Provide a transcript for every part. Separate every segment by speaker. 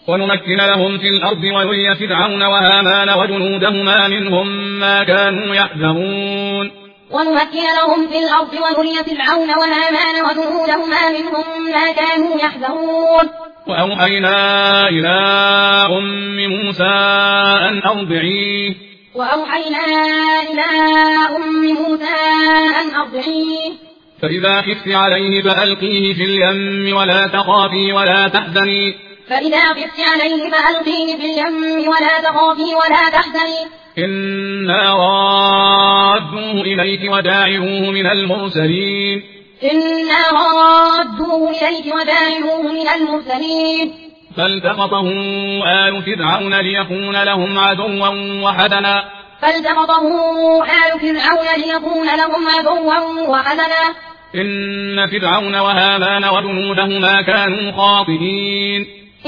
Speaker 1: ونمكن لهم في الأرض ونري فرعون وهامان وجنودهما منهم ما كانوا يحذرون.
Speaker 2: ونمكن لهم في الأرض ونري فرعون وهامان وجنودهما منهم ما كانوا يحذرون.
Speaker 1: وأوحينا إلى أم موسى أن أرضعيه. فإذا خفت عليه فألقيه في اليم ولا تخافي ولا تحزني. إنا رادوه إليك وجاعلوه من المرسلين. فالتقطه آل فرعون ليكون لهم عدوا وحزنا. إن فرعون وهامان وجنودهما كانوا خاطئين.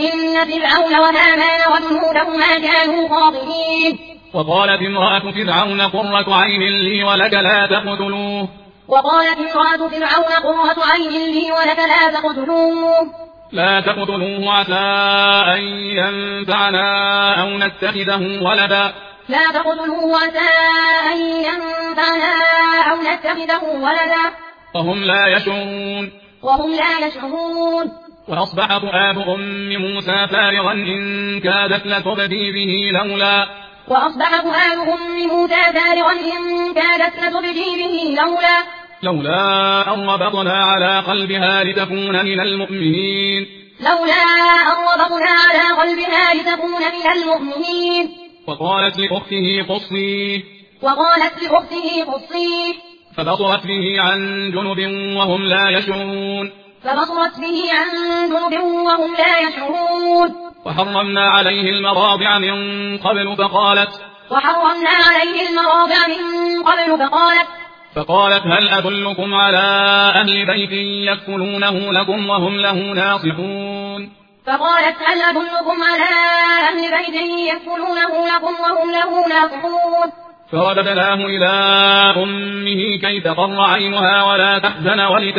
Speaker 1: وقالت امرأة فرعون قرة عين لي ولك لا تقتلوه. لا تقتلوه عسى أن ينفعنا أو نتخذه ولدا. وهم لا يشعرون. وأصبح فؤاد أم موسى فارغا إن كادت لتبدي به لولا أن ربطنا على قلبها لتكون من المؤمنين. وقالت لأخته قصيه. فبصرت به عن جنب وهم لا يشعرون. وحرمنا عليه المراضع من قبل فقالت هل أدلكم على أهل بيت يكفلونه لكم وهم له ناصحون. فرددناه إلى أمه كي تقر عينها ولا تحزن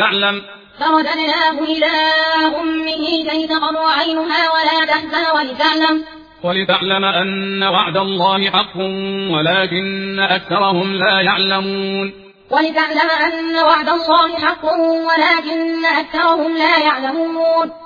Speaker 1: ولتعلم أن وعد الله حق ولكن أكثرهم لا يعلمون.